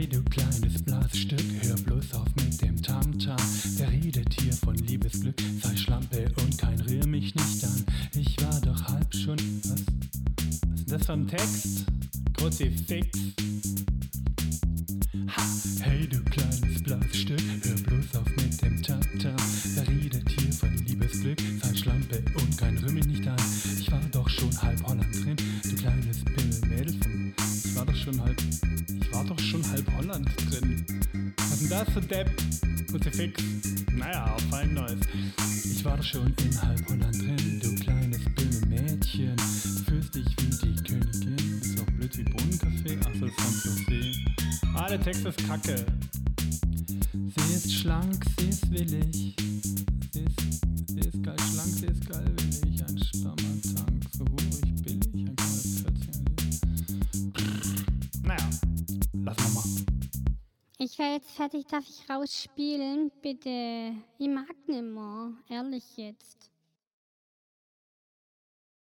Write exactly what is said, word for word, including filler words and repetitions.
Hey du kleines Blasstück, hör bloß auf mit dem Tamtam. Wer redet hier von Liebesglück? Sei Schlampe und kein rühr mich nicht an. Ich war doch halb schon... Was? Was ist das für ein Text? Kruzifix. Ha! Hey du kleines Blasstück, hör bloß auf mit dem Tamtam. Wer redet hier von Liebesglück? Sei Schlampe und kein rühr mich nicht an. Ich war doch schon halb Holland drin, du kleines Bimmelmädel vom... Ich war doch schon halb... Ich war doch schon halb Holland drin. Was ist denn das für Depp? Kruzifix. Naja, auf ein neues. Ich war doch schon in halb Holland drin, du kleines Bimmelmädchen. Fühlst dich wie die Königin. Ist auch blöd wie Bohnenkaffee. Achso, Saint-Tropez. Ah, der Text ist kacke. Sie ist schlank, sie ist willig. Sie ist, sie ist geil schlank, sie ist geil willig. Ein Spermatank, so hurig billig. Ein kleines Pfötzchen. Naja, lass mal machen. Ich wäre jetzt fertig, darf ich rausspielen? Bitte. Ich mag nimmer. Ehrlich jetzt.